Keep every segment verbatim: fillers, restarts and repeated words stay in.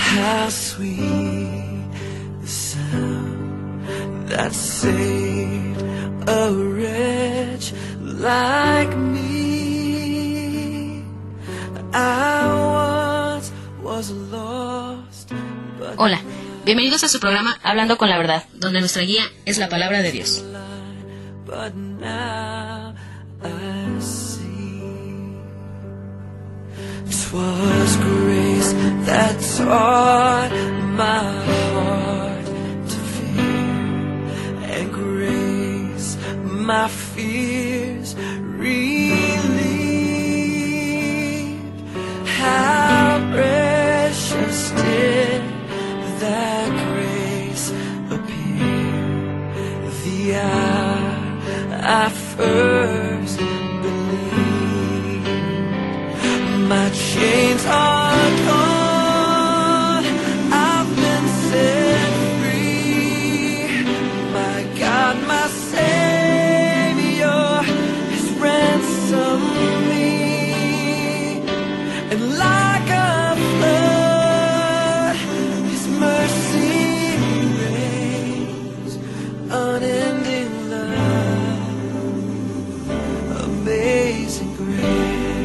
how sweet the sound that saved a wretch like me. I once was lost, but Hola, bienvenidos a su programa Hablando con la Verdad, donde nuestra guía es la palabra de Dios. but now I see 'twas grace that taught my heart to fear, and grace my fears relieved. How precious did that grace appear the hour I first believed. My chains are gone, I've been set free. My God, my Savior has ransomed me, and like a flood, His mercy reigns, unending love, amazing grace.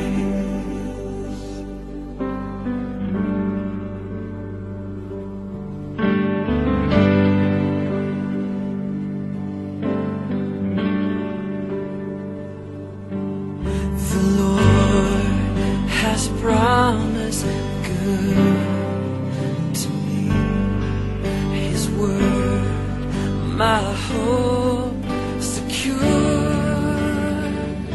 The Lord has promised good to me. His word, my hope secure.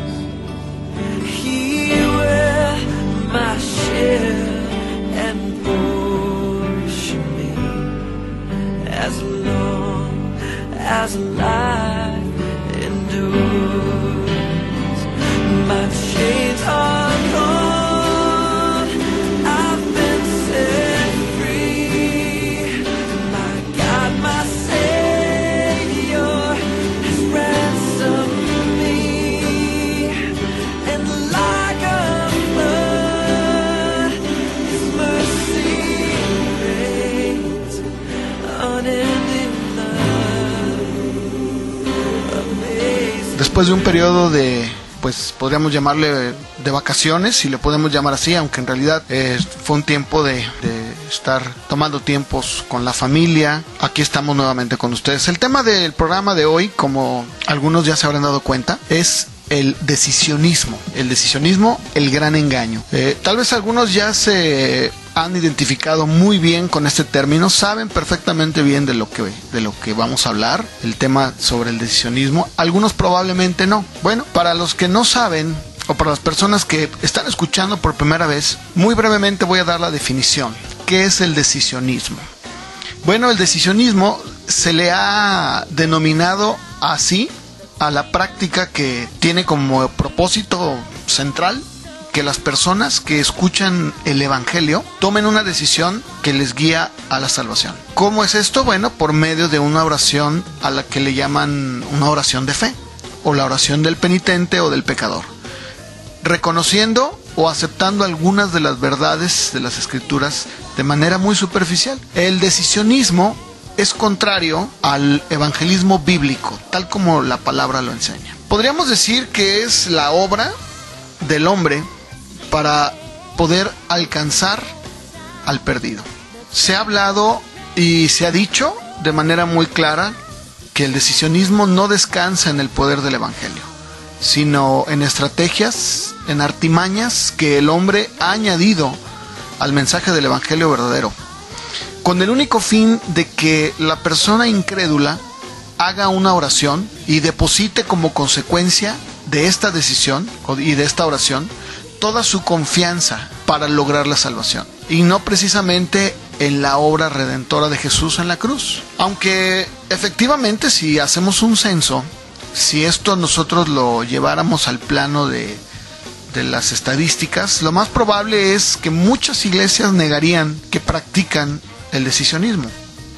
He will my shield and portion me, as long as life endures. My chains are gone, I've been set free. My God, my Savior has ransomed me, and like a flood, His mercy reigns, unending love, amazing. Después de un periodo de, pues podríamos llamarle de vacaciones, si le podemos llamar así, aunque en realidad eh, fue un tiempo de, de estar tomando tiempos con la familia. Aquí estamos nuevamente con ustedes. El tema del programa de hoy, como algunos ya se habrán dado cuenta, es el decisionismo. El decisionismo, el gran engaño. Eh, tal vez algunos ya se han identificado muy bien con este término, saben perfectamente bien de lo que de lo que vamos a hablar, el tema sobre el decisionismo. Algunos probablemente no. Bueno, para los que no saben, o para las personas que están escuchando por primera vez, muy brevemente voy a dar la definición. ¿Qué es el decisionismo? Bueno, el decisionismo se le ha denominado así a la práctica que tiene como propósito central que las personas que escuchan el Evangelio tomen una decisión que les guía a la salvación. ¿Cómo es esto? Bueno, por medio de una oración a la que le llaman una oración de fe, o la oración del penitente o del pecador, reconociendo o aceptando algunas de las verdades de las Escrituras de manera muy superficial. El decisionismo es contrario al evangelismo bíblico, tal como la palabra lo enseña. Podríamos decir que es la obra del hombre para poder alcanzar al perdido. Se ha hablado y se ha dicho de manera muy clara que el decisionismo no descansa en el poder del evangelio, sino en estrategias, en artimañas que el hombre ha añadido al mensaje del evangelio verdadero, con el único fin de que la persona incrédula haga una oración y deposite como consecuencia de esta decisión y de esta oración toda su confianza para lograr la salvación, y no precisamente en la obra redentora de Jesús en la cruz. Aunque efectivamente, si hacemos un censo, si esto nosotros lo lleváramos al plano de, de las estadísticas, lo más probable es que muchas iglesias negarían que practican el decisionismo.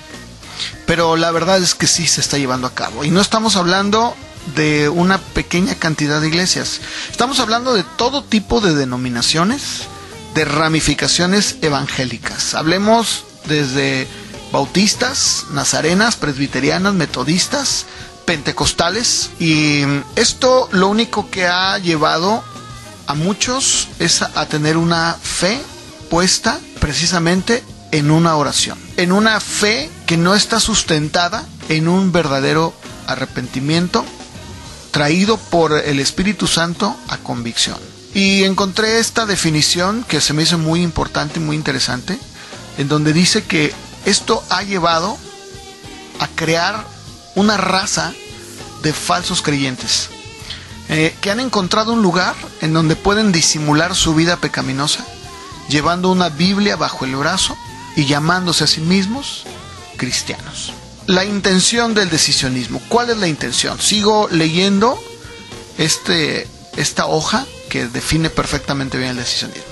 Pero la verdad es que sí se está llevando a cabo, y no estamos hablando de una pequeña cantidad de iglesias. Estamos hablando de todo tipo de denominaciones, de ramificaciones evangélicas. Hablemos desde bautistas, nazarenas, presbiterianas, metodistas, pentecostales, y esto lo único que ha llevado a muchos es a, a tener una fe puesta precisamente en una oración, en una fe que no está sustentada en un verdadero arrepentimiento traído por el Espíritu Santo a convicción. Y encontré esta definición que se me hizo muy importante y muy interesante, en donde dice que esto ha llevado a crear una raza de falsos creyentes eh, que han encontrado un lugar en donde pueden disimular su vida pecaminosa, llevando una Biblia bajo el brazo y llamándose a sí mismos cristianos. La intención del decisionismo. ¿Cuál es la intención? Sigo leyendo este, esta hoja que define perfectamente bien el decisionismo.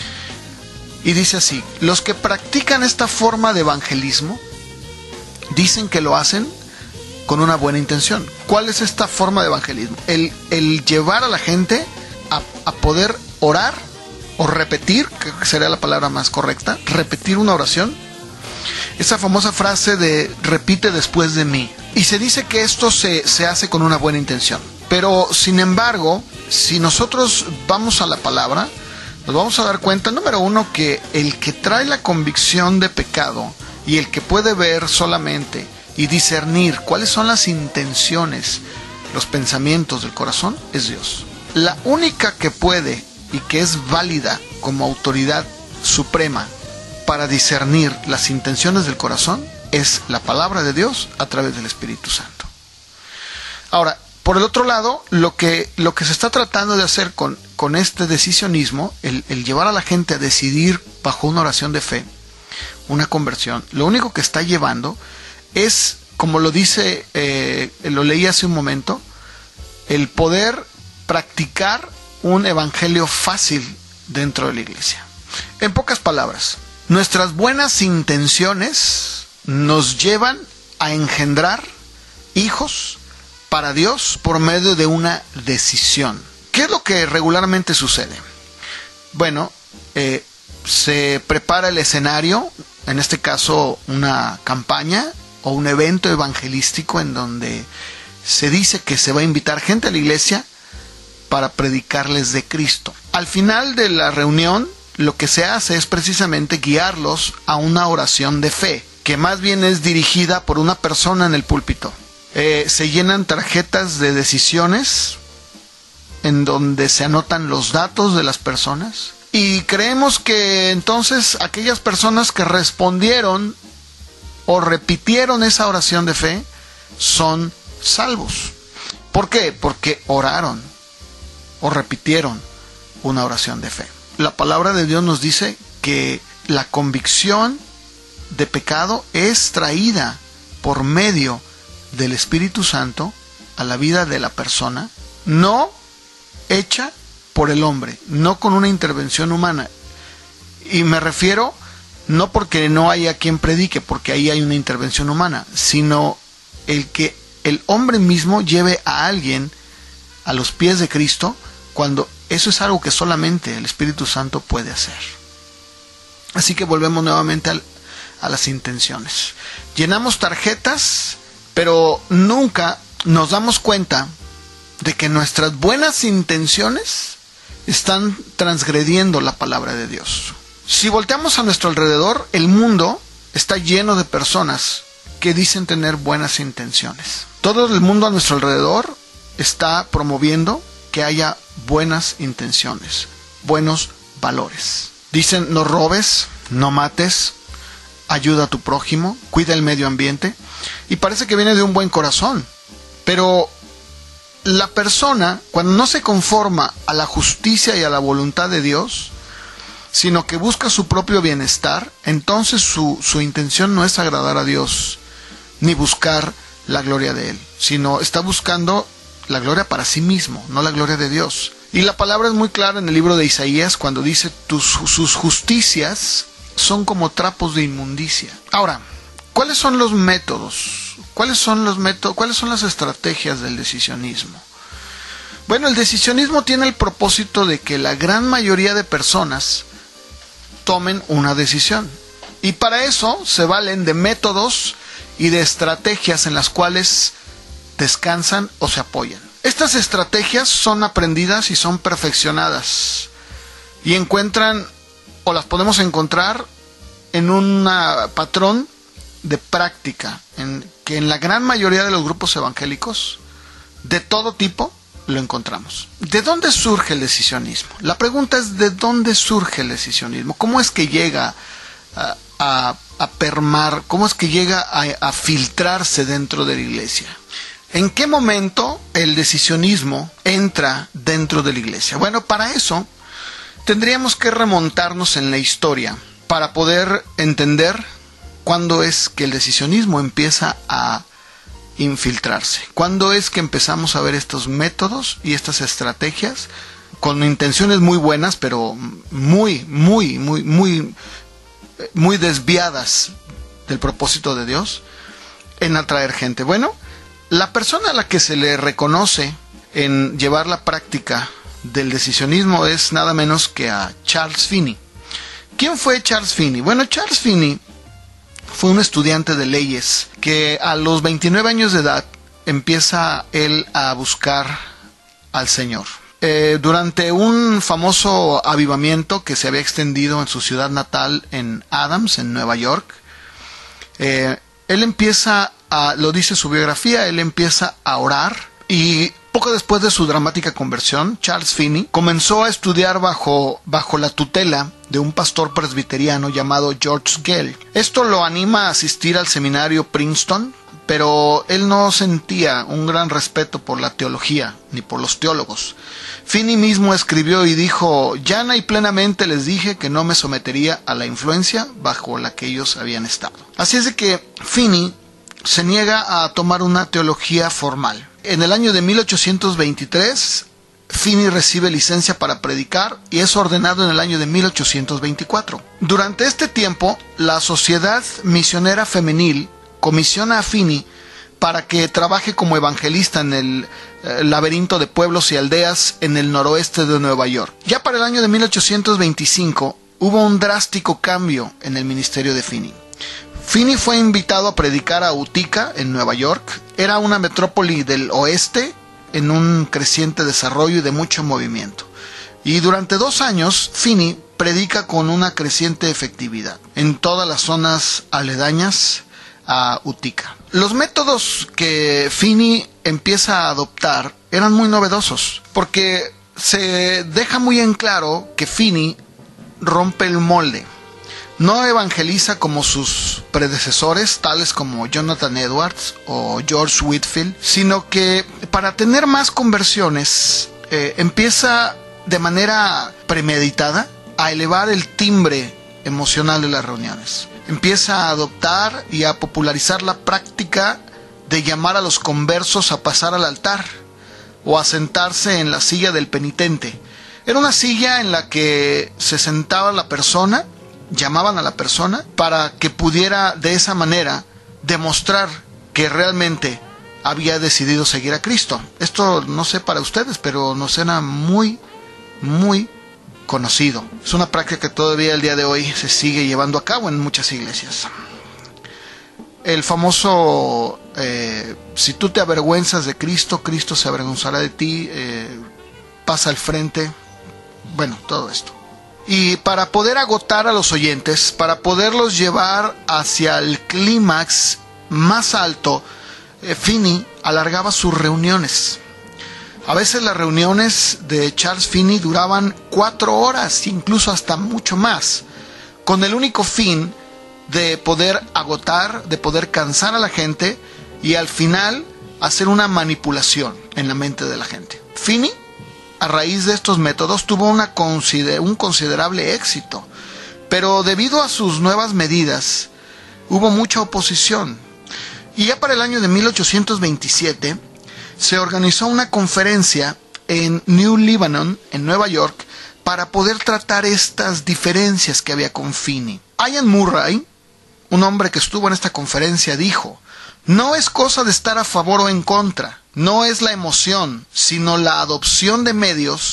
Y dice así: los que practican esta forma de evangelismo dicen que lo hacen con una buena intención. ¿Cuál es esta forma de evangelismo? El, el llevar a la gente a, a poder orar o repetir, que sería la palabra más correcta, repetir una oración. Esa famosa frase de repite después de mí. Y se dice que esto se, se hace con una buena intención. Pero sin embargo, si nosotros vamos a la palabra, nos vamos a dar cuenta, número uno, que el que trae la convicción de pecado y el que puede ver solamente y discernir cuáles son las intenciones, los pensamientos del corazón, es Dios. La única que puede y que es válida como autoridad suprema para discernir las intenciones del corazón es la palabra de Dios a través del Espíritu Santo. Ahora, por el otro lado, lo que, lo que se está tratando de hacer con, con este decisionismo, el, el llevar a la gente a decidir bajo una oración de fe, una conversión, lo único que está llevando es, como lo dice, eh, lo leí hace un momento, el poder practicar un evangelio fácil dentro de la iglesia. En pocas palabras, nuestras buenas intenciones nos llevan a engendrar hijos para Dios por medio de una decisión. ¿Qué es lo que regularmente sucede? Bueno, eh, se prepara el escenario, en este caso una campaña o un evento evangelístico en donde se dice que se va a invitar gente a la iglesia para predicarles de Cristo. Al final de la reunión, lo que se hace es precisamente guiarlos a una oración de fe, que más bien es dirigida por una persona en el púlpito. Eh, se llenan tarjetas de decisiones en donde se anotan los datos de las personas y creemos que entonces aquellas personas que respondieron o repitieron esa oración de fe son salvos. ¿Por qué? Porque oraron o repitieron una oración de fe. La palabra de Dios nos dice que la convicción de pecado es traída por medio del Espíritu Santo a la vida de la persona, no hecha por el hombre, no con una intervención humana. Y me refiero no porque no haya quien predique, porque ahí hay una intervención humana, sino el que el hombre mismo lleve a alguien a los pies de Cristo, cuando eso es algo que solamente el Espíritu Santo puede hacer. Así que volvemos nuevamente al, a las intenciones. Llenamos tarjetas, pero nunca nos damos cuenta de que nuestras buenas intenciones están transgrediendo la palabra de Dios. Si volteamos a nuestro alrededor, el mundo está lleno de personas que dicen tener buenas intenciones. Todo el mundo a nuestro alrededor está promoviendo que haya buenas intenciones, buenos valores. Dicen: no robes, no mates, ayuda a tu prójimo, cuida el medio ambiente. Y parece que viene de un buen corazón. Pero la persona, cuando no se conforma a la justicia y a la voluntad de Dios, sino que busca su propio bienestar, entonces su, su intención no es agradar a Dios, ni buscar la gloria de Él, sino está buscando la gloria para sí mismo, no la gloria de Dios. Y la palabra es muy clara en el libro de Isaías cuando dice: tus, sus justicias son como trapos de inmundicia. Ahora, ¿cuáles son los métodos? ¿Cuáles son los métodos? ¿Cuáles son las estrategias del decisionismo? Bueno, el decisionismo tiene el propósito de que la gran mayoría de personas tomen una decisión. Y para eso se valen de métodos y de estrategias en las cuales descansan o se apoyan. Estas estrategias son aprendidas y son perfeccionadas y encuentran o las podemos encontrar en un patrón de práctica en que en la gran mayoría de los grupos evangélicos de todo tipo lo encontramos. ¿De dónde surge el decisionismo? La pregunta es ¿de dónde surge el decisionismo? ¿Cómo es que llega a, a, a permar? ¿Cómo es que llega a, a filtrarse dentro de la iglesia? ¿En qué momento el decisionismo entra dentro de la iglesia? Bueno, para eso tendríamos que remontarnos en la historia para poder entender cuándo es que el decisionismo empieza a infiltrarse. ¿Cuándo es que empezamos a ver estos métodos y estas estrategias con intenciones muy buenas, pero muy, muy, muy, muy, muy desviadas del propósito de Dios en atraer gente? Bueno, la persona a la que se le reconoce en llevar la práctica del decisionismo es nada menos que a Charles Finney. ¿Quién fue Charles Finney? Bueno, Charles Finney fue un estudiante de leyes que a los veintinueve años de edad empieza él a buscar al Señor. Eh, durante un famoso avivamiento que se había extendido en su ciudad natal en Adams, en Nueva York, eh, él empieza a, lo dice su biografía, él empieza a orar y poco después de su dramática conversión, Charles Finney comenzó a estudiar bajo, bajo la tutela de un pastor presbiteriano llamado George Gale. Esto lo anima a asistir al seminario Princeton, pero él no sentía un gran respeto por la teología ni por los teólogos. Finney mismo escribió y dijo: llana y plenamente les dije que no me sometería a la influencia bajo la que ellos habían estado. Así es de que Finney se niega a tomar una teología formal. En el año de mil ochocientos veintitrés, Finney recibe licencia para predicar y es ordenado en el año de mil ochocientos veinticuatro. Durante este tiempo, la Sociedad Misionera Femenil comisiona a Finney para que trabaje como evangelista en el eh, laberinto de pueblos y aldeas en el noroeste de Nueva York. Ya para el año de mil ochocientos veinticinco hubo un drástico cambio en el ministerio de Finney. Finney fue invitado a predicar a Utica, en Nueva York. Era una metrópoli del oeste en un creciente desarrollo y de mucho movimiento. Y durante dos años, Finney predica con una creciente efectividad en todas las zonas aledañas a Utica. Los métodos que Finney empieza a adoptar eran muy novedosos, porque se deja muy en claro que Finney rompe el molde. No evangeliza como sus predecesores, tales como Jonathan Edwards o George Whitefield, sino que para tener más conversiones eh, empieza de manera premeditada a elevar el timbre emocional de las reuniones. Empieza a adoptar y a popularizar la práctica de llamar a los conversos a pasar al altar o a sentarse en la silla del penitente. Era una silla en la que se sentaba la persona, llamaban a la persona para que pudiera de esa manera demostrar que realmente había decidido seguir a Cristo. Esto no sé para ustedes, pero nos suena muy, muy conocido. Es una práctica que todavía el día de hoy se sigue llevando a cabo en muchas iglesias. El famoso, eh, si tú te avergüenzas de Cristo, Cristo se avergonzará de ti, eh, pasa al frente, bueno, todo esto. Y para poder agotar a los oyentes, para poderlos llevar hacia el clímax más alto, eh, Finney alargaba sus reuniones. A veces las reuniones de Charles Finney duraban cuatro horas, incluso hasta mucho más, con el único fin de poder agotar, de poder cansar a la gente y al final hacer una manipulación en la mente de la gente. Finney, a raíz de estos métodos, tuvo una consider- un considerable éxito, pero debido a sus nuevas medidas hubo mucha oposición. Y ya para el año de mil ochocientos veintisiete se organizó una conferencia en New Lebanon, en Nueva York, para poder tratar estas diferencias que había con Finney. Ian Murray, un hombre que estuvo en esta conferencia, dijo: no es cosa de estar a favor o en contra, no es la emoción, sino la adopción de medios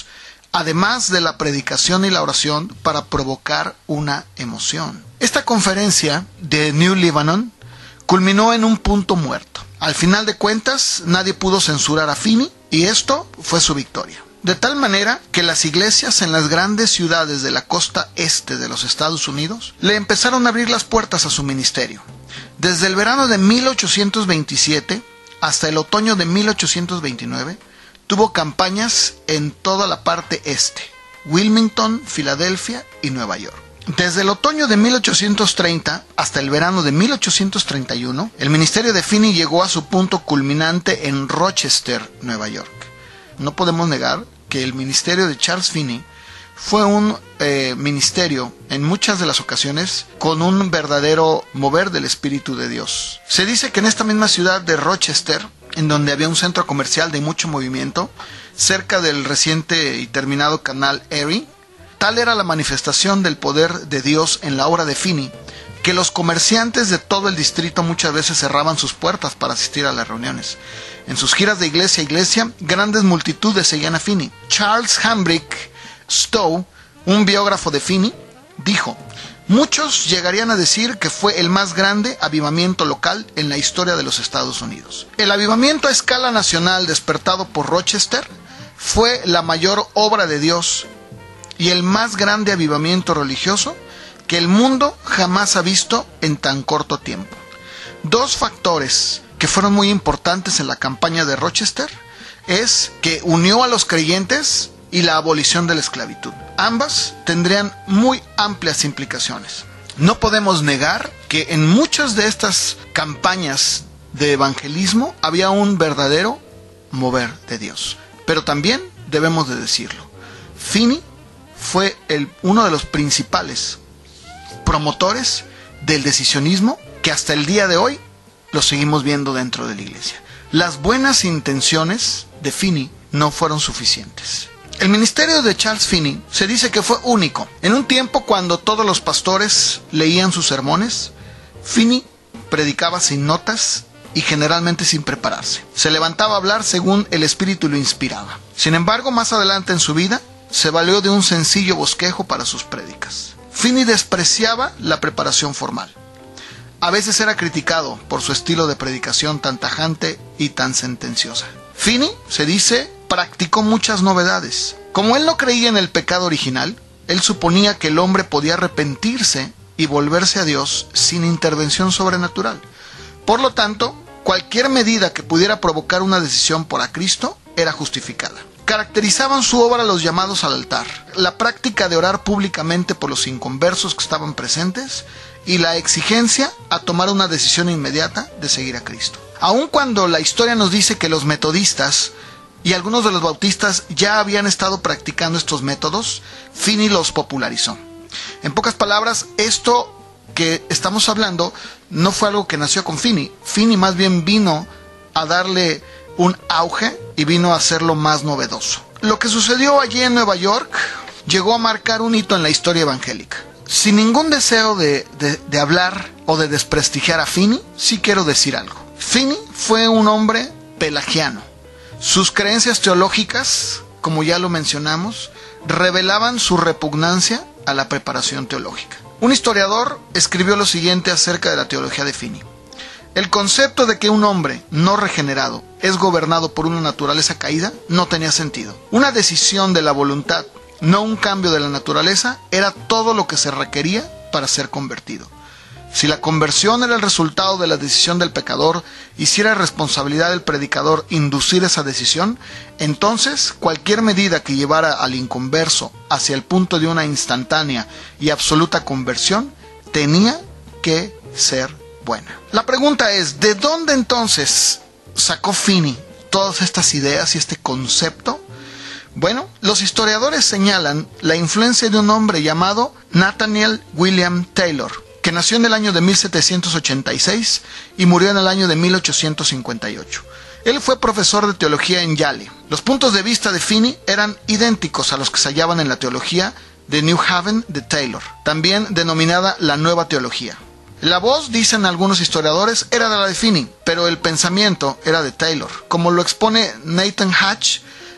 además de la predicación y la oración para provocar una emoción. Esta conferencia de New Lebanon culminó en un punto muerto. Al final de cuentas, nadie pudo censurar a Finney y esto fue su victoria. De tal manera que las iglesias en las grandes ciudades de la costa este de los Estados Unidos le empezaron a abrir las puertas a su ministerio. Desde el verano de mil ochocientos veintisiete hasta el otoño de mil ochocientos veintinueve, tuvo campañas en toda la parte este, Wilmington, Filadelfia y Nueva York. Desde el otoño de mil ochocientos treinta hasta el verano de mil ochocientos treinta y uno, el ministerio de Finney llegó a su punto culminante en Rochester, Nueva York. No podemos negar que el ministerio de Charles Finney fue un eh, ministerio, en muchas de las ocasiones, con un verdadero mover del Espíritu de Dios. Se dice que en esta misma ciudad de Rochester, en donde había un centro comercial de mucho movimiento, cerca del reciente y terminado canal Erie, tal era la manifestación del poder de Dios en la obra de Finney, que los comerciantes de todo el distrito muchas veces cerraban sus puertas para asistir a las reuniones. En sus giras de iglesia a iglesia, grandes multitudes seguían a Finney. Charles Hambrick Stowe, un biógrafo de Finney, dijo: muchos llegarían a decir que fue el más grande avivamiento local en la historia de los Estados Unidos. El avivamiento a escala nacional despertado por Rochester fue la mayor obra de Dios y el más grande avivamiento religioso que el mundo jamás ha visto en tan corto tiempo. Dos factores que fueron muy importantes en la campaña de Rochester es que unió a los creyentes y la abolición de la esclavitud. Ambas tendrían muy amplias implicaciones. No podemos negar que en muchas de estas campañas de evangelismo había un verdadero mover de Dios. Pero también debemos de decirlo, Finney fue el, uno de los principales promotores del decisionismo que hasta el día de hoy lo seguimos viendo dentro de la iglesia. Las buenas intenciones de Finney no fueron suficientes. El ministerio de Charles Finney se dice que fue único. En un tiempo cuando todos los pastores leían sus sermones, Finney predicaba sin notas y generalmente sin prepararse. Se levantaba a hablar según el Espíritu lo inspiraba. Sin embargo, más adelante en su vida, se valió de un sencillo bosquejo para sus prédicas. Finney despreciaba la preparación formal. A veces era criticado por su estilo de predicación tan tajante y tan sentenciosa. Finney, se dice, practicó muchas novedades. Como él no creía en el pecado original, él suponía que el hombre podía arrepentirse y volverse a Dios sin intervención sobrenatural. Por lo tanto, cualquier medida que pudiera provocar una decisión por a Cristo era justificada. Caracterizaban su obra los llamados al altar, la práctica de orar públicamente por los inconversos que estaban presentes y la exigencia a tomar una decisión inmediata de seguir a Cristo. Aun cuando la historia nos dice que los metodistas y algunos de los bautistas ya habían estado practicando estos métodos, Finney los popularizó. En pocas palabras, esto que estamos hablando no fue algo que nació con Finney. Finney más bien vino a darle un auge y vino a hacerlo más novedoso. Lo que sucedió allí en Nueva York llegó a marcar un hito en la historia evangélica. Sin ningún deseo de, de, de hablar o de desprestigiar a Finney, sí quiero decir algo. Finney fue un hombre pelagiano. Sus creencias teológicas, como ya lo mencionamos, revelaban su repugnancia a la preparación teológica. Un historiador escribió lo siguiente acerca de la teología de Finney. El concepto de que un hombre no regenerado es gobernado por una naturaleza caída no tenía sentido. Una decisión de la voluntad, no un cambio de la naturaleza, era todo lo que se requería para ser convertido. Si la conversión era el resultado de la decisión del pecador y si era responsabilidad del predicador inducir esa decisión, entonces cualquier medida que llevara al inconverso hacia el punto de una instantánea y absoluta conversión tenía que ser buena. La pregunta es, ¿de dónde entonces sacó Finney todas estas ideas y este concepto? Bueno, los historiadores señalan la influencia de un hombre llamado Nathaniel William Taylor, que nació en el año de mil setecientos ochenta y seis y murió en el año de mil ochocientos cincuenta y ocho. Él fue profesor de teología en Yale. Los puntos de vista de Finney eran idénticos a los que se hallaban en la teología de New Haven de Taylor, también denominada la Nueva Teología. La voz, dicen algunos historiadores, era de la de Finney, pero el pensamiento era de Taylor. Como lo expone Nathan Hatch,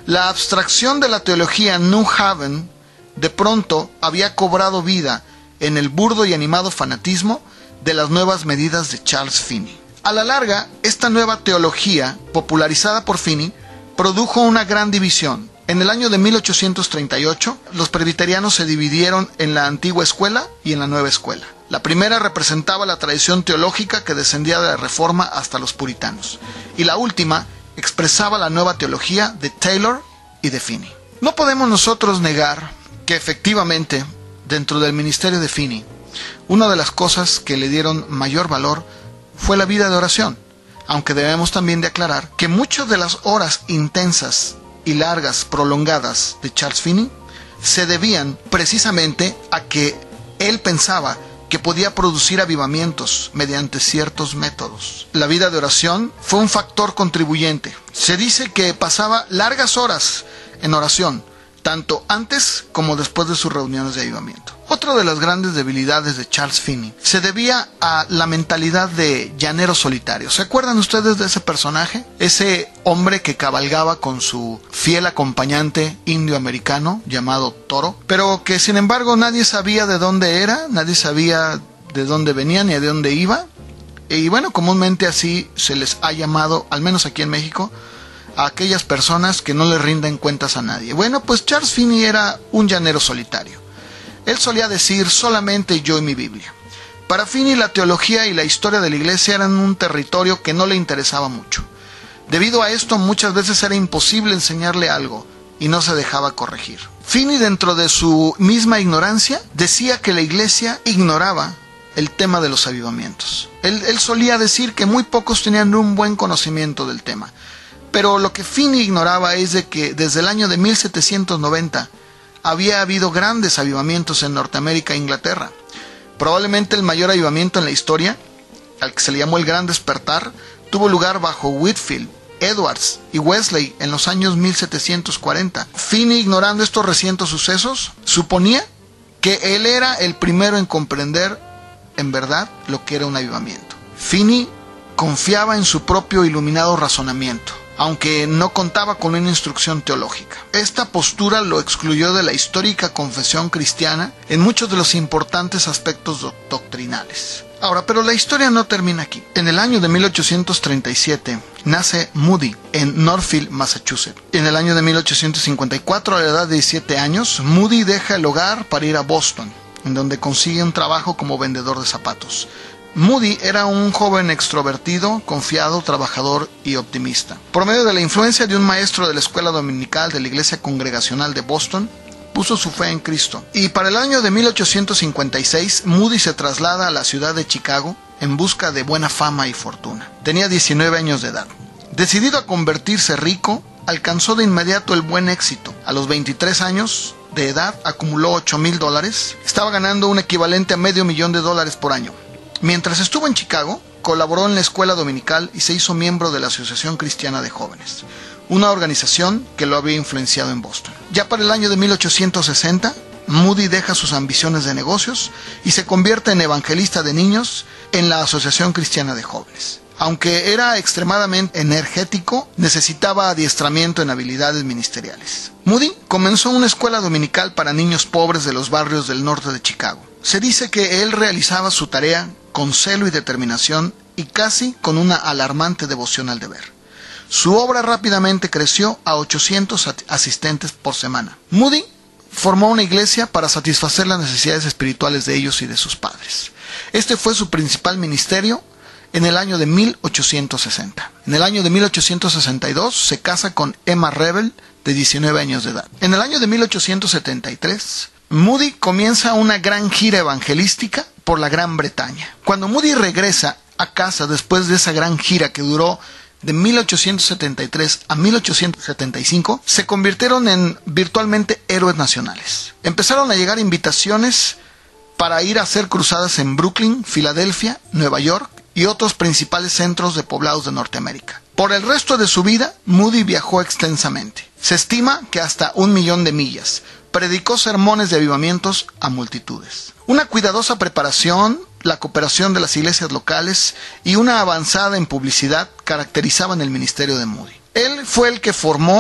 La abstracción de la teología New Haven de pronto había cobrado vida en el burdo y animado fanatismo de las nuevas medidas de Charles Finney. A la larga, esta nueva teología, popularizada por Finney, produjo una gran división. En el año de mil ochocientos treinta y ocho, los presbiterianos se dividieron en la antigua escuela y en la nueva escuela. La primera representaba la tradición teológica que descendía de la Reforma hasta los puritanos, y la última expresaba la nueva teología de Taylor y de Finney. No podemos nosotros negar que efectivamente, dentro del ministerio de Finney, una de las cosas que le dieron mayor valor fue la vida de oración, aunque debemos también de aclarar que muchas de las horas intensas y largas, prolongadas de Charles Finney se debían precisamente a que él pensaba que podía producir avivamientos mediante ciertos métodos. La vida de oración fue un factor contribuyente. Se dice que pasaba largas horas en oración, tanto antes como después de sus reuniones de avivamiento. Otra de las grandes debilidades de Charles Finney se debía a la mentalidad de llanero solitario. ¿Se acuerdan ustedes de ese personaje? Ese hombre que cabalgaba con su fiel acompañante indio-americano llamado Toro, pero que sin embargo nadie sabía de dónde era, nadie sabía de dónde venía ni de dónde iba. Y bueno, comúnmente así se les ha llamado, al menos aquí en México, a aquellas personas que no le rinden cuentas a nadie. Bueno, pues Charles Finney era un llanero solitario. Él solía decir solamente yo y mi Biblia. Para Finney la teología y la historia de la iglesia eran un territorio que no le interesaba mucho. Debido a esto muchas veces era imposible enseñarle algo y no se dejaba corregir. Finney, dentro de su misma ignorancia, decía que la iglesia ignoraba el tema de los avivamientos. Él, él solía decir que muy pocos tenían un buen conocimiento del tema. Pero lo que Finney ignoraba es de que desde el año de mil setecientos noventa había habido grandes avivamientos en Norteamérica e Inglaterra. Probablemente el mayor avivamiento en la historia, al que se le llamó el Gran Despertar, tuvo lugar bajo Whitefield, Edwards y Wesley en los años mil setecientos cuarenta. Finney, ignorando estos recientes sucesos, suponía que él era el primero en comprender en verdad lo que era un avivamiento. Finney confiaba en su propio iluminado razonamiento, aunque no contaba con una instrucción teológica. Esta postura lo excluyó de la histórica confesión cristiana en muchos de los importantes aspectos do- doctrinales. Ahora, pero la historia no termina aquí. En el año de mil ochocientos treinta y siete nace Moody en Northfield, Massachusetts. En el año de mil ochocientos cincuenta y cuatro, a la edad de diecisiete años, Moody deja el hogar para ir a Boston, en donde consigue un trabajo como vendedor de zapatos. Moody era un joven extrovertido, confiado, trabajador y optimista. Por medio de la influencia de un maestro de la escuela dominical de la Iglesia Congregacional de Boston, puso su fe en Cristo. Y para el año de mil ochocientos cincuenta y seis, Moody se traslada a la ciudad de Chicago en busca de buena fama y fortuna. Tenía diecinueve años de edad. Decidido a convertirse rico, alcanzó de inmediato el buen éxito. A los veintitrés años de edad acumuló ocho mil dólares. Estaba ganando un equivalente a medio millón de dólares por año. Mientras estuvo en Chicago, colaboró en la escuela dominical y se hizo miembro de la Asociación Cristiana de Jóvenes, una organización que lo había influenciado en Boston. Ya para el año de mil ochocientos sesenta, Moody deja sus ambiciones de negocios y se convierte en evangelista de niños en la Asociación Cristiana de Jóvenes. Aunque era extremadamente energético, necesitaba adiestramiento en habilidades ministeriales. Moody comenzó una escuela dominical para niños pobres de los barrios del norte de Chicago. Se dice que él realizaba su tarea con celo y determinación y casi con una alarmante devoción al deber. Su obra rápidamente creció a ochocientos asistentes por semana. Moody formó una iglesia para satisfacer las necesidades espirituales de ellos y de sus padres. Este fue su principal ministerio en el año de mil ochocientos sesenta. En el año de mil ochocientos sesenta y dos se casa con Emma Rebel, de diecinueve años de edad. En el año de mil ochocientos setenta y tres, Moody comienza una gran gira evangelística por la Gran Bretaña. Cuando Moody regresa a casa después de esa gran gira que duró de mil ochocientos setenta y tres a mil ochocientos setenta y cinco, se convirtieron en virtualmente héroes nacionales. Empezaron a llegar invitaciones para ir a hacer cruzadas en Brooklyn, Filadelfia, Nueva York y otros principales centros de poblados de Norteamérica. Por el resto de su vida, Moody viajó extensamente. Se estima que hasta un millón de millas. Predicó sermones de avivamientos a multitudes. Una cuidadosa preparación, la cooperación de las iglesias locales y una avanzada en publicidad caracterizaban el ministerio de Moody. Él fue el que formó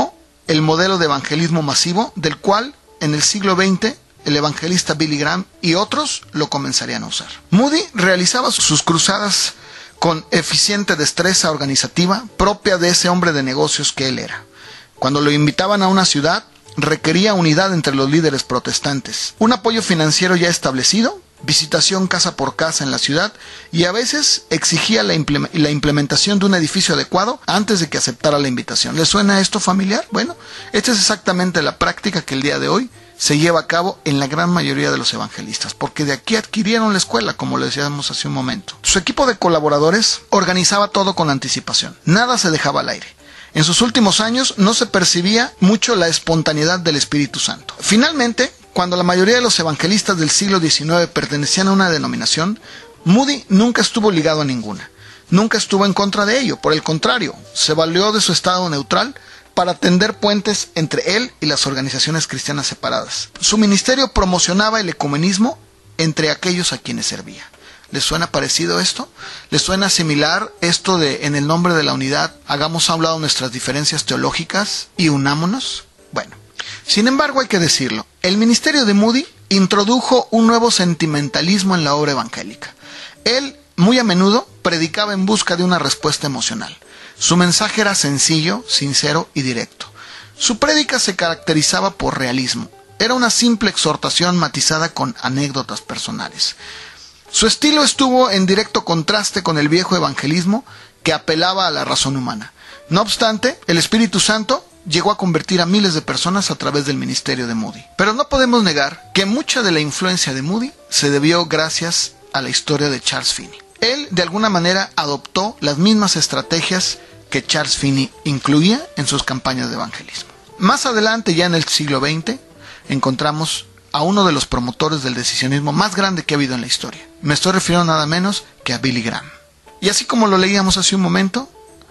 el modelo de evangelismo masivo del cual en el siglo veinte el evangelista Billy Graham y otros lo comenzarían a usar. Moody realizaba sus cruzadas con eficiente destreza organizativa propia de ese hombre de negocios que él era. Cuando lo invitaban a una ciudad, requería unidad entre los líderes protestantes, un apoyo financiero ya establecido, visitación casa por casa en la ciudad y a veces exigía la, imple- la implementación de un edificio adecuado antes de que aceptara la invitación. ¿Le suena esto familiar? Bueno, esta es exactamente la práctica que el día de hoy se lleva a cabo en la gran mayoría de los evangelistas, porque de aquí adquirieron la escuela, como le decíamos hace un momento. Su equipo de colaboradores organizaba todo con anticipación, nada se dejaba al aire. En sus últimos años no se percibía mucho la espontaneidad del Espíritu Santo. Finalmente, cuando la mayoría de los evangelistas del siglo diecinueve pertenecían a una denominación, Moody nunca estuvo ligado a ninguna. Nunca estuvo en contra de ello. Por el contrario, se valió de su estado neutral para tender puentes entre él y las organizaciones cristianas separadas. Su ministerio promocionaba el ecumenismo entre aquellos a quienes servía. ¿Les suena parecido esto? ¿Les suena similar esto de en el nombre de la unidad hagamos a un lado nuestras diferencias teológicas y unámonos? Bueno, sin embargo hay que decirlo, el ministerio de Moody introdujo un nuevo sentimentalismo en la obra evangélica. Él, muy a menudo, predicaba en busca de una respuesta emocional. Su mensaje era sencillo, sincero y directo. Su prédica se caracterizaba por realismo. Era una simple exhortación matizada con anécdotas personales. Su estilo estuvo en directo contraste con el viejo evangelismo que apelaba a la razón humana. No obstante, el Espíritu Santo llegó a convertir a miles de personas a través del ministerio de Moody. Pero no podemos negar que mucha de la influencia de Moody se debió gracias a la historia de Charles Finney. Él, de alguna manera, adoptó las mismas estrategias que Charles Finney incluía en sus campañas de evangelismo. Más adelante, ya en el siglo veinte, encontramos a uno de los promotores del decisionismo más grande que ha habido en la historia. Me estoy refiriendo nada menos que a Billy Graham. Y así como lo leíamos hace un momento,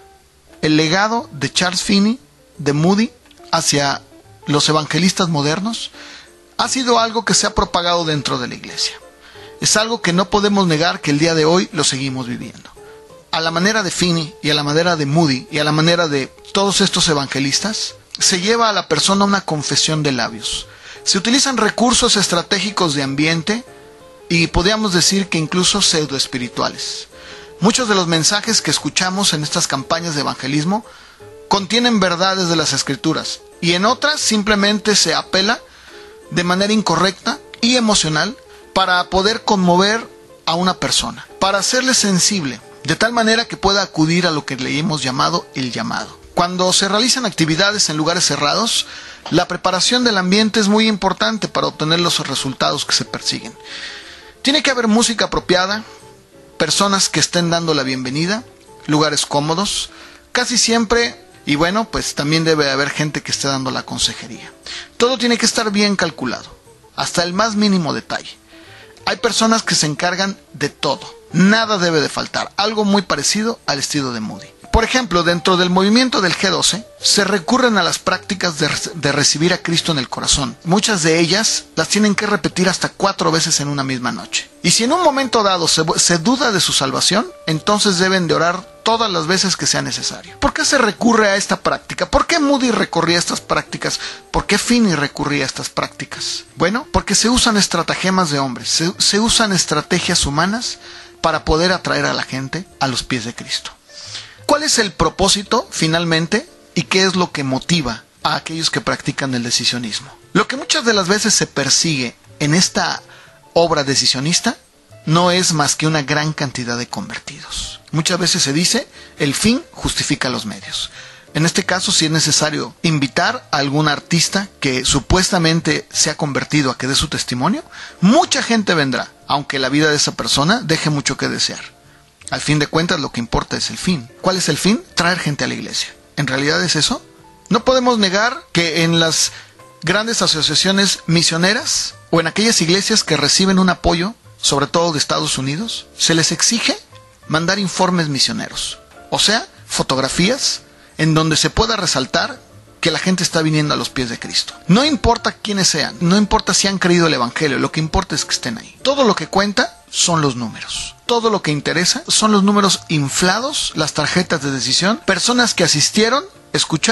el legado de Charles Finney, de Moody, hacia los evangelistas modernos, ha sido algo que se ha propagado dentro de la iglesia. Es algo que no podemos negar que el día de hoy lo seguimos viviendo. A la manera de Finney y a la manera de Moody y a la manera de todos estos evangelistas, se lleva a la persona una confesión de labios. Se utilizan recursos estratégicos de ambiente y podríamos decir que incluso pseudoespirituales. Muchos de los mensajes que escuchamos en estas campañas de evangelismo contienen verdades de las Escrituras y en otras simplemente se apela de manera incorrecta y emocional para poder conmover a una persona, para hacerle sensible, de tal manera que pueda acudir a lo que le hemos llamado el llamado. Cuando se realizan actividades en lugares cerrados, la preparación del ambiente es muy importante para obtener los resultados que se persiguen. Tiene que haber música apropiada, personas que estén dando la bienvenida, lugares cómodos, casi siempre, y bueno, pues también debe haber gente que esté dando la consejería. Todo tiene que estar bien calculado, hasta el más mínimo detalle. Hay personas que se encargan de todo, nada debe de faltar, algo muy parecido al estilo de Moody. Por ejemplo, dentro del movimiento del G doce, se recurren a las prácticas de, de recibir a Cristo en el corazón. Muchas de ellas las tienen que repetir hasta cuatro veces en una misma noche. Y si en un momento dado se, se duda de su salvación, entonces deben de orar todas las veces que sea necesario. ¿Por qué se recurre a esta práctica? ¿Por qué Moody recurría a estas prácticas? ¿Por qué Finney recurría a estas prácticas? Bueno, porque se usan estratagemas de hombres, se, se usan estrategias humanas para poder atraer a la gente a los pies de Cristo. ¿Cuál es el propósito, finalmente, y qué es lo que motiva a aquellos que practican el decisionismo? Lo que muchas de las veces se persigue en esta obra decisionista no es más que una gran cantidad de convertidos. Muchas veces se dice, el fin justifica los medios. En este caso, si es necesario invitar a algún artista que supuestamente se ha convertido a que dé su testimonio, mucha gente vendrá, aunque la vida de esa persona deje mucho que desear. Al fin de cuentas, lo que importa es el fin. ¿Cuál es el fin? Traer gente a la iglesia. ¿En realidad es eso? No podemos negar que en las grandes asociaciones misioneras o en aquellas iglesias que reciben un apoyo, sobre todo de Estados Unidos, se les exige mandar informes misioneros. O sea, fotografías en donde se pueda resaltar que la gente está viniendo a los pies de Cristo. No importa quiénes sean, no importa si han creído el Evangelio, lo que importa es que estén ahí. Todo lo que cuenta son los números. Todo lo que interesa son los números inflados, las tarjetas de decisión, personas que asistieron, escucharon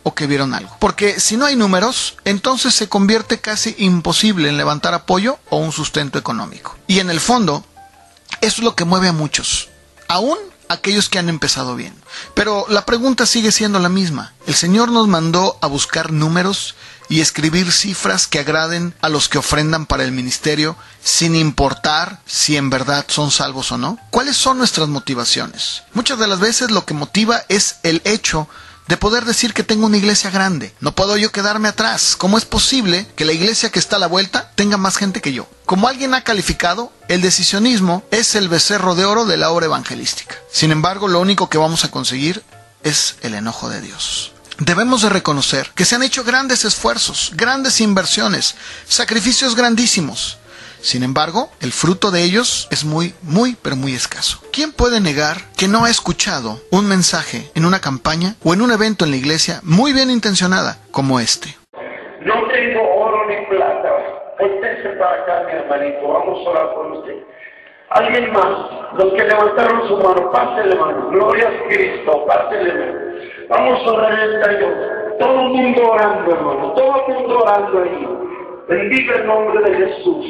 o que vieron algo. Porque si no hay números, entonces se convierte casi imposible en levantar apoyo o un sustento económico. Y en el fondo, eso es lo que mueve a muchos, aún aquellos que han empezado bien. Pero la pregunta sigue siendo la misma. El Señor nos mandó a buscar números y escribir cifras que agraden a los que ofrendan para el ministerio, sin importar si en verdad son salvos o no. ¿Cuáles son nuestras motivaciones? Muchas de las veces lo que motiva es el hecho de poder decir que tengo una iglesia grande. No puedo yo quedarme atrás. ¿Cómo es posible que la iglesia que está a la vuelta tenga más gente que yo? Como alguien ha calificado, el decisionismo es el becerro de oro de la obra evangelística. Sin embargo, lo único que vamos a conseguir es el enojo de Dios. Debemos de reconocer que se han hecho grandes esfuerzos, grandes inversiones, sacrificios grandísimos. Sin embargo, el fruto de ellos es muy, muy, pero muy escaso. ¿Quién puede negar que no ha escuchado un mensaje en una campaña o en un evento en la iglesia muy bien intencionada como este? No tengo oro ni plata. Póntese para acá, mi hermanito. Vamos a orar por usted. Alguien más, los que levantaron su mano, pásenle mano. Gloria a Cristo, pásenle mano. Vamos a orar en esta yo. Todo el mundo orando, hermano. Todo el mundo orando ahí. Bendiga el nombre de Jesús.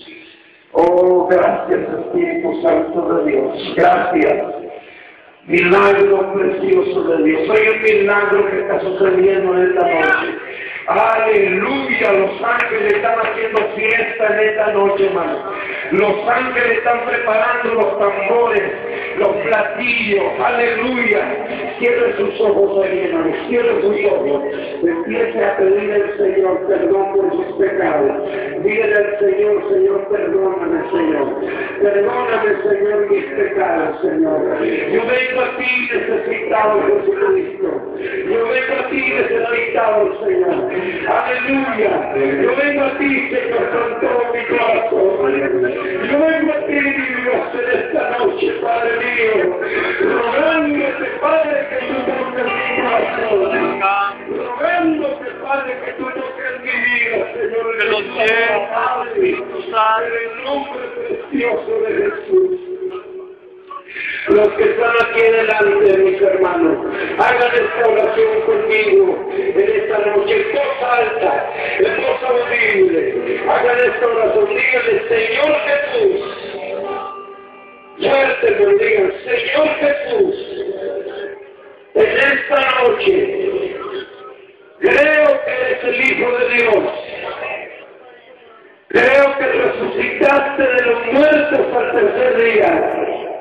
Oh, gracias, Espíritu Santo de Dios. Gracias. Milagro precioso de Dios. Soy el milagro que está sucediendo en esta noche. Aleluya. Los ángeles están haciendo fiesta en esta noche, hermano. Los ángeles están preparando los tambores, los platillos. Aleluya. Cierre sus ojos ahí, hermano. Cierre sus ojos. Empiece a pedirle al Señor perdón por sus pecados. Dígale al Señor, Señor, perdóname, Señor. Perdóname, Señor, mis pecados, Señor. Yo vengo a ti necesitado, Jesucristo. Yo vengo a ti necesitado, Señor. Aleluya. Yo vengo a ti, Señor, con todo mi corazón. Yo vengo a ti, mi Dios, en esta noche, Padre mío, rogándote, Padre, que tú toques mi corazón. Rogándote, Padre, que tú toques mi vida, Señor. Que lo siento, Padre, en el nombre precioso de Jesús. Los que están aquí delante, mis hermanos, hagan esta oración conmigo en esta noche, en voz alta, en voz audible. Hagan esta oración, díganle, Señor Jesús, fuerte me digan, Señor Jesús, en esta noche, creo que eres el Hijo de Dios. Creo que resucitaste de los muertos al tercer día.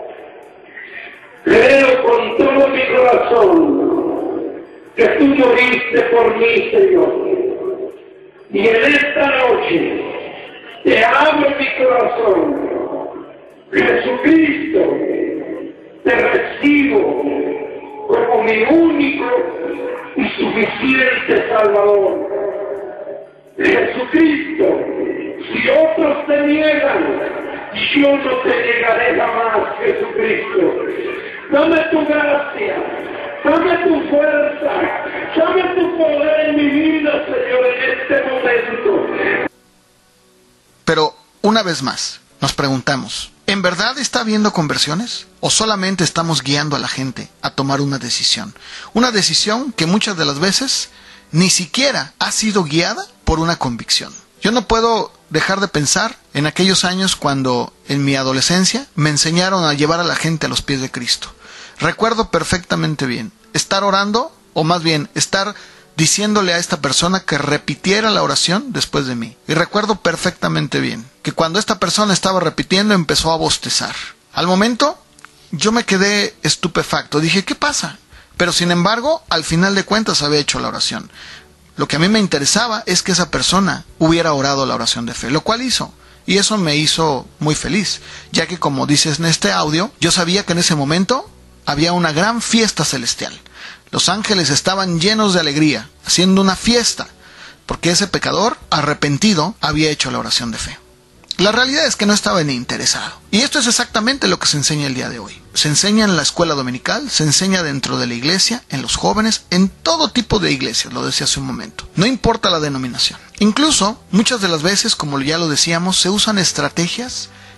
Creo con todo mi corazón que tú moriste por mí, Señor. Y en esta noche te abro mi corazón. Jesucristo, te recibo como mi único y suficiente Salvador. Jesucristo, si otros te niegan, yo no te negaré jamás, Jesucristo. Dame tu gracia, dame tu fuerza, dame tu poder en mi vida, Señor, en este momento. Pero, una vez más, nos preguntamos, ¿en verdad está habiendo conversiones? ¿O solamente estamos guiando a la gente a tomar una decisión? Una decisión que muchas de las veces ni siquiera ha sido guiada por una convicción. Yo no puedo dejar de pensar en aquellos años cuando, en mi adolescencia, me enseñaron a llevar a la gente a los pies de Cristo. Recuerdo perfectamente bien estar orando, o más bien, estar diciéndole a esta persona que repitiera la oración después de mí. Y recuerdo perfectamente bien que cuando esta persona estaba repitiendo, empezó a bostezar. Al momento, yo me quedé estupefacto. Dije, ¿qué pasa? Pero sin embargo, al final de cuentas había hecho la oración. Lo que a mí me interesaba es que esa persona hubiera orado la oración de fe, lo cual hizo. Y eso me hizo muy feliz, ya que, como dices en este audio, yo sabía que en ese momento había una gran fiesta celestial. Los ángeles estaban llenos de alegría, haciendo una fiesta, porque ese pecador arrepentido había hecho la oración de fe. La realidad es que no estaba ni interesado. Y esto es exactamente lo que se enseña el día de hoy. Se enseña en la escuela dominical, se enseña dentro de la iglesia, en los jóvenes, en todo tipo de iglesias, lo decía hace un momento. No importa la denominación. Incluso, muchas de las veces, como ya lo decíamos, se usan estrategias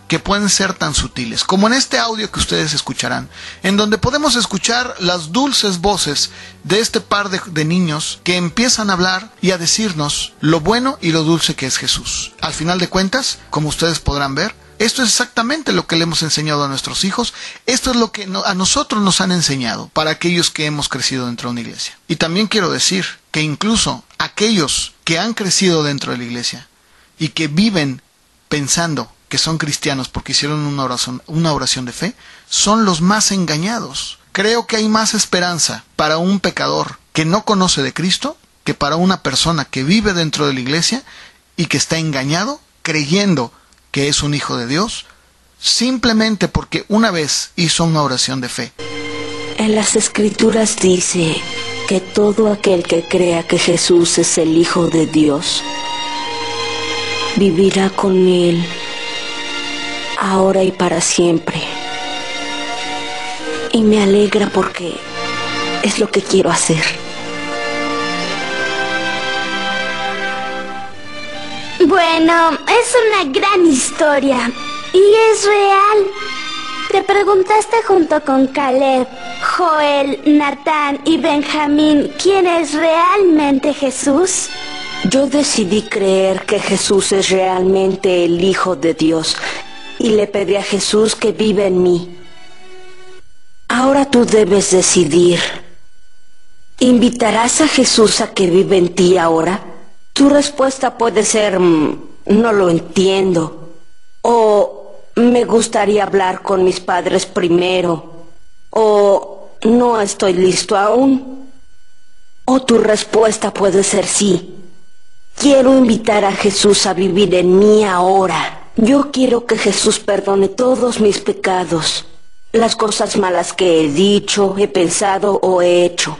que pueden ser tan sutiles, como en este audio que ustedes escucharán, en donde podemos escuchar las dulces voces de este par de, de niños que empiezan a hablar y a decirnos lo bueno y lo dulce que es Jesús. Al final de cuentas, como ustedes podrán ver, esto es exactamente lo que le hemos enseñado a nuestros hijos, esto es lo que no, a nosotros nos han enseñado para aquellos que hemos crecido dentro de una iglesia. Y también quiero decir que incluso aquellos que han crecido dentro de la iglesia y que viven pensando que son cristianos porque hicieron una oración, una oración de fe, son los más engañados. Creo que hay más esperanza para un pecador que no conoce de Cristo que para una persona que vive dentro de la iglesia y que está engañado, creyendo que es un hijo de Dios, simplemente porque una vez hizo una oración de fe. En las Escrituras dice que todo aquel que crea que Jesús es el Hijo de Dios, vivirá con Él, ahora y para siempre. Y me alegra porque es lo que quiero hacer. Bueno, es una gran historia y es real. Te preguntaste junto con Caleb, Joel, Natán y Benjamín quién es realmente Jesús. Yo decidí creer que Jesús es realmente el Hijo de Dios y le pedí a Jesús que viva en mí. Ahora tú debes decidir. ¿Invitarás a Jesús a que viva en ti ahora? Tu respuesta puede ser, mmm, no lo entiendo, o me gustaría hablar con mis padres primero, o no estoy listo aún. O tu respuesta puede ser sí. Quiero invitar a Jesús a vivir en mí ahora. Yo quiero que Jesús perdone todos mis pecados, las cosas malas que he dicho, he pensado o he hecho.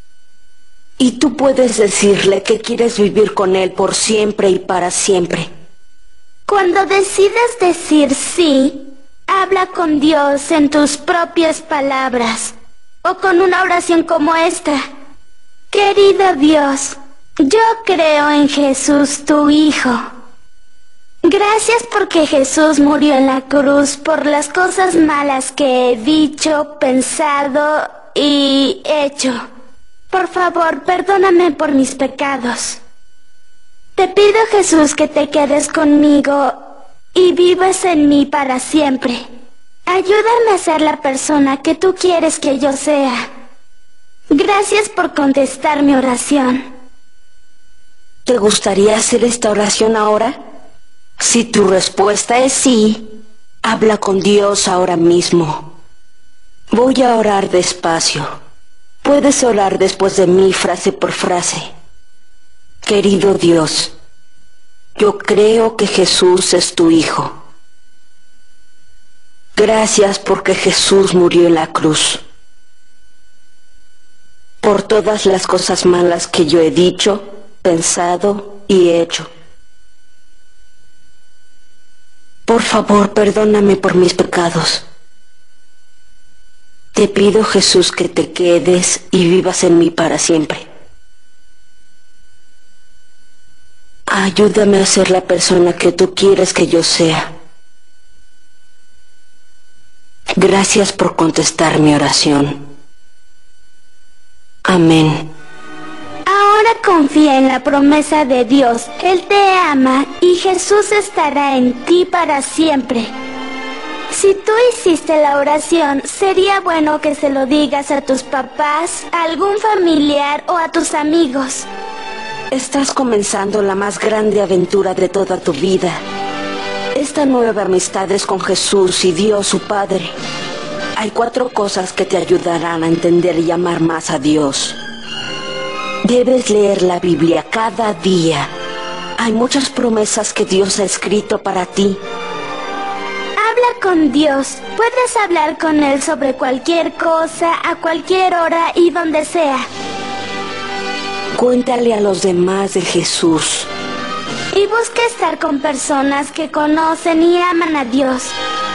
Y tú puedes decirle que quieres vivir con Él por siempre y para siempre. Cuando decidas decir sí, habla con Dios en tus propias palabras o con una oración como esta. Querido Dios, yo creo en Jesús, tu Hijo. Gracias porque Jesús murió en la cruz por las cosas malas que he dicho, pensado y hecho. Por favor, perdóname por mis pecados. Te pido, Jesús, que te quedes conmigo y vivas en mí para siempre. Ayúdame a ser la persona que tú quieres que yo sea. Gracias por contestar mi oración. ¿Te gustaría hacer esta oración ahora? Si tu respuesta es sí, habla con Dios ahora mismo. Voy a orar despacio. Puedes orar después de mí frase por frase. Querido Dios, yo creo que Jesús es tu Hijo. Gracias porque Jesús murió en la cruz. Por todas las cosas malas que yo he dicho, pensado y hecho. Por favor, perdóname por mis pecados. Te pido, Jesús, que te quedes y vivas en mí para siempre. Ayúdame a ser la persona que tú quieres que yo sea. Gracias por contestar mi oración. Amén. Ahora confía en la promesa de Dios. Él te ama y Jesús estará en ti para siempre. Si tú hiciste la oración, sería bueno que se lo digas a tus papás, a algún familiar o a tus amigos. Estás comenzando la más grande aventura de toda tu vida. Esta nueva amistad es con Jesús y Dios su Padre. Hay cuatro cosas que te ayudarán a entender y amar más a Dios. Debes leer la Biblia cada día. Hay muchas promesas que Dios ha escrito para ti. Habla con Dios. Puedes hablar con Él sobre cualquier cosa, a cualquier hora y donde sea. Cuéntale a los demás de Jesús. Y busca estar con personas que conocen y aman a Dios.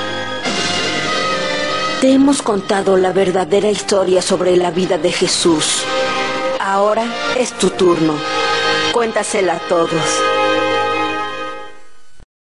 Te hemos contado la verdadera historia sobre la vida de Jesús. Ahora es tu turno. Cuéntasela a todos.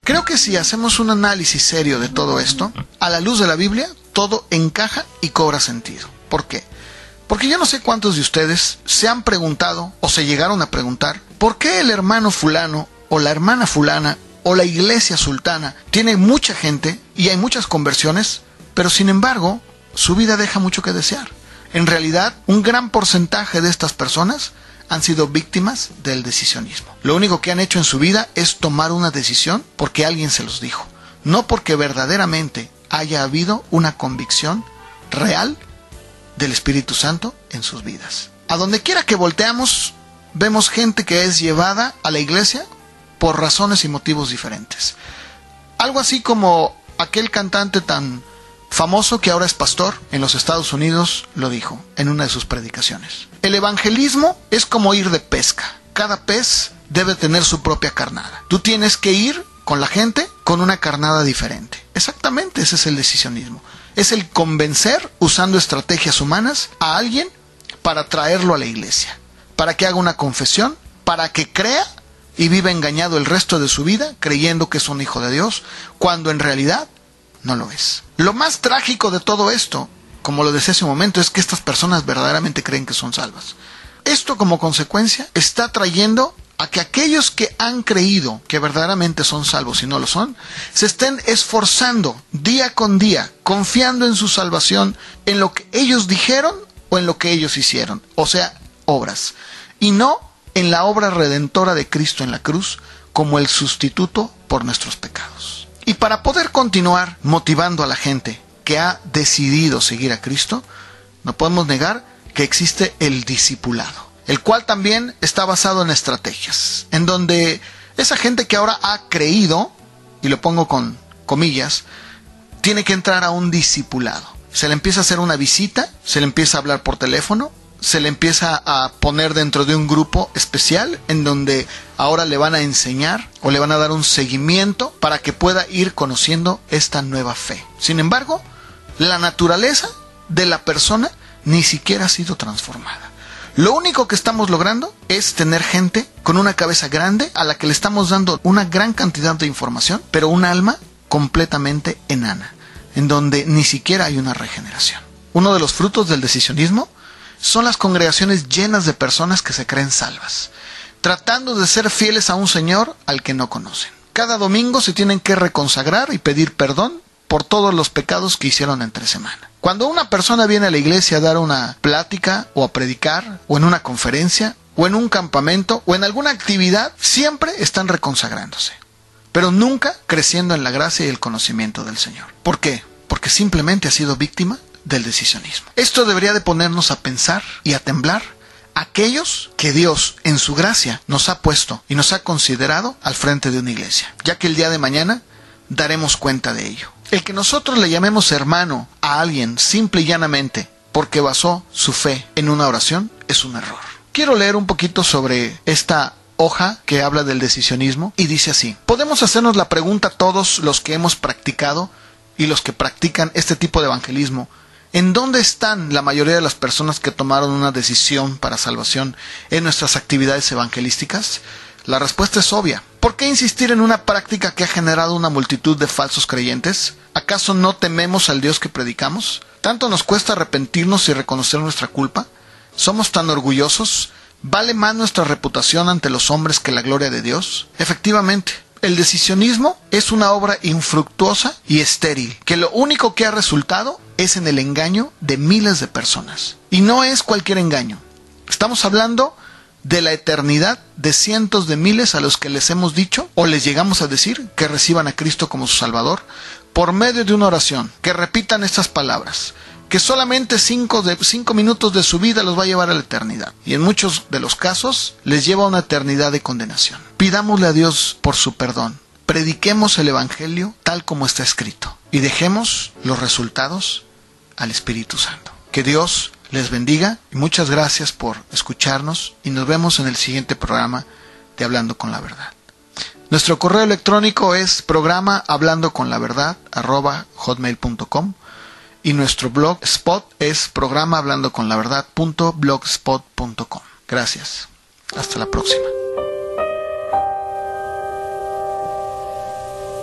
Creo que si hacemos un análisis serio de todo esto, a la luz de la Biblia, todo encaja y cobra sentido. ¿Por qué? Porque yo no sé cuántos de ustedes se han preguntado o se llegaron a preguntar ¿por qué el hermano fulano o la hermana fulana o la iglesia sultana tiene mucha gente y hay muchas conversiones, pero sin embargo su vida deja mucho que desear? En realidad, un gran porcentaje de estas personas han sido víctimas del decisionismo. Lo único que han hecho en su vida es tomar una decisión porque alguien se los dijo, no porque verdaderamente haya habido una convicción real del Espíritu Santo en sus vidas. A donde quiera que volteamos, vemos gente que es llevada a la iglesia por razones y motivos diferentes. Algo así como aquel cantante tan famoso que ahora es pastor en los Estados Unidos lo dijo en una de sus predicaciones. El evangelismo es como ir de pesca. Cada pez debe tener su propia carnada. Tú tienes que ir con la gente con una carnada diferente. Exactamente, ese es el decisionismo. Es el convencer, usando estrategias humanas, a alguien para traerlo a la iglesia, para que haga una confesión, para que crea y viva engañado el resto de su vida, creyendo que es un hijo de Dios, cuando en realidad no lo es. Lo más trágico de todo esto, como lo decía hace un momento, es que estas personas verdaderamente creen que son salvas. Esto, como consecuencia, está trayendo a que aquellos que han creído que verdaderamente son salvos y no lo son, se estén esforzando día con día, confiando en su salvación, en lo que ellos dijeron o en lo que ellos hicieron, o sea, obras, y no en la obra redentora de Cristo en la cruz como el sustituto por nuestros pecados. Y para poder continuar motivando a la gente que ha decidido seguir a Cristo, no podemos negar que existe el discipulado, el cual también está basado en estrategias, en donde esa gente que ahora ha creído, y lo pongo con comillas, tiene que entrar a un discipulado. Se le empieza a hacer una visita, se le empieza a hablar por teléfono, se le empieza a poner dentro de un grupo especial en donde ahora le van a enseñar o le van a dar un seguimiento para que pueda ir conociendo esta nueva fe. Sin embargo, la naturaleza de la persona ni siquiera ha sido transformada. Lo único que estamos logrando es tener gente con una cabeza grande a la que le estamos dando una gran cantidad de información, pero un alma completamente enana, en donde ni siquiera hay una regeneración. Uno de los frutos del decisionismo son las congregaciones llenas de personas que se creen salvas, tratando de ser fieles a un Señor al que no conocen. Cada domingo se tienen que reconsagrar y pedir perdón por todos los pecados que hicieron entre semana. Cuando una persona viene a la iglesia a dar una plática o a predicar o en una conferencia o en un campamento o en alguna actividad, siempre están reconsagrándose, pero nunca creciendo en la gracia y el conocimiento del Señor. ¿Por qué? Porque simplemente ha sido víctima del decisionismo. Esto debería de ponernos a pensar y a temblar aquellos que Dios en su gracia nos ha puesto y nos ha considerado al frente de una iglesia, ya que el día de mañana daremos cuenta de ello. El que nosotros le llamemos hermano a alguien simple y llanamente porque basó su fe en una oración es un error. Quiero leer un poquito sobre esta hoja que habla del decisionismo y dice así: podemos hacernos la pregunta todos los que hemos practicado y los que practican este tipo de evangelismo: ¿en dónde están la mayoría de las personas que tomaron una decisión para salvación en nuestras actividades evangelísticas? La respuesta es obvia. ¿Por qué insistir en una práctica que ha generado una multitud de falsos creyentes? ¿Acaso no tememos al Dios que predicamos? ¿Tanto nos cuesta arrepentirnos y reconocer nuestra culpa? ¿Somos tan orgullosos? ¿Vale más nuestra reputación ante los hombres que la gloria de Dios? Efectivamente, el decisionismo es una obra infructuosa y estéril, que lo único que ha resultado es en el engaño de miles de personas. Y no es cualquier engaño. Estamos hablando de la eternidad de cientos de miles a los que les hemos dicho o les llegamos a decir que reciban a Cristo como su Salvador por medio de una oración, que repitan estas palabras, que solamente cinco, de, cinco minutos de su vida los va a llevar a la eternidad, y en muchos de los casos les lleva a una eternidad de condenación. Pidámosle a Dios por su perdón, prediquemos el Evangelio tal como está escrito y dejemos los resultados al Espíritu Santo. Que Dios les bendiga y muchas gracias por escucharnos y nos vemos en el siguiente programa de Hablando con la Verdad. Nuestro correo electrónico es programa hablando con la verdad arroba hotmail punto com y nuestro blogspot es programa hablando con la verdad punto blogspot punto com. Gracias. Hasta la próxima.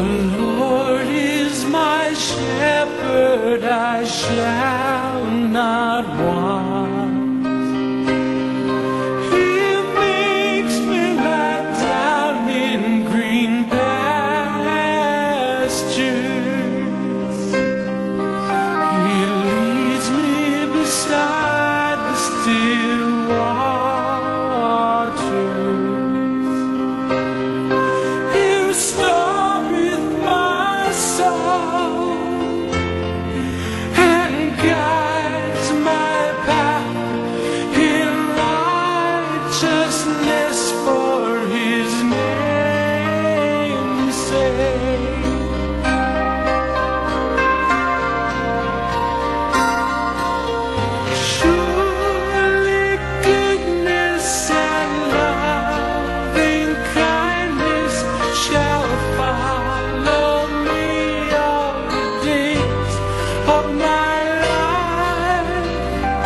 Lord is my shepherd, I shall not want. He makes me lie down in green pastures. He leads me beside the still waters. He restoreth my soul and guides my path in righteousness for his name's sake. Surely goodness and loving kindness shall follow me all the days of my life,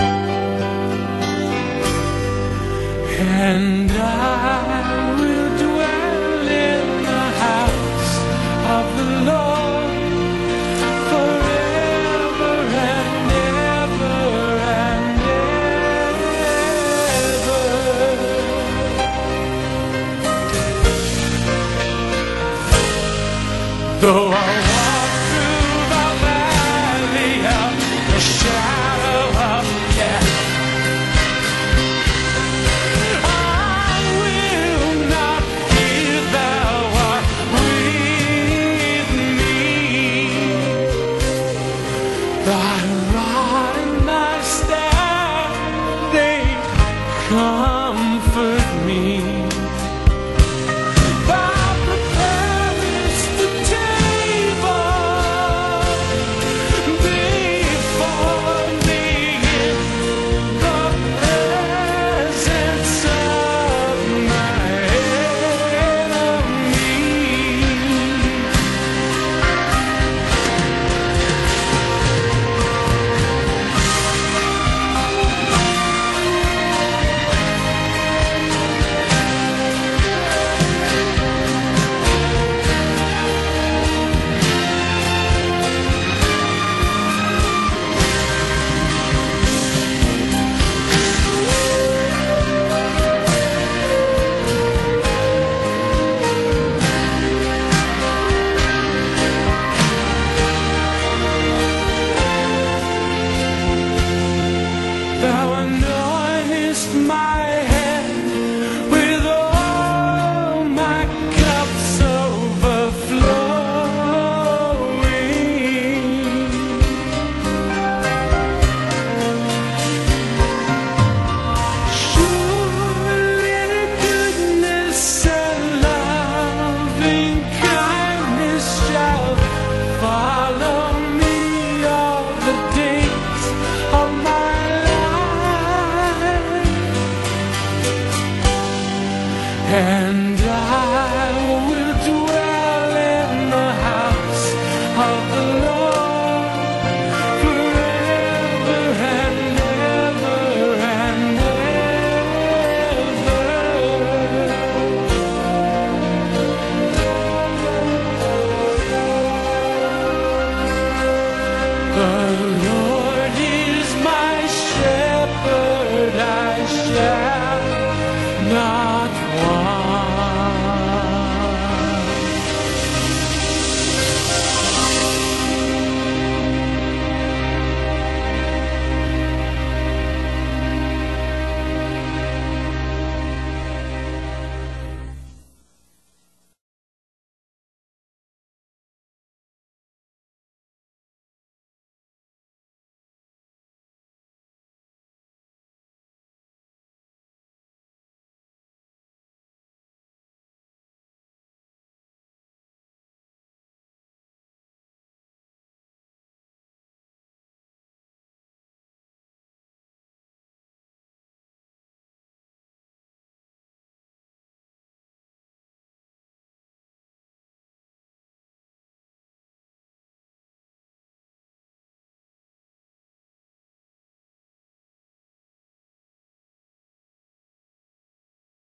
and I will dwell in the house of the Lord forever and ever and ever. Though I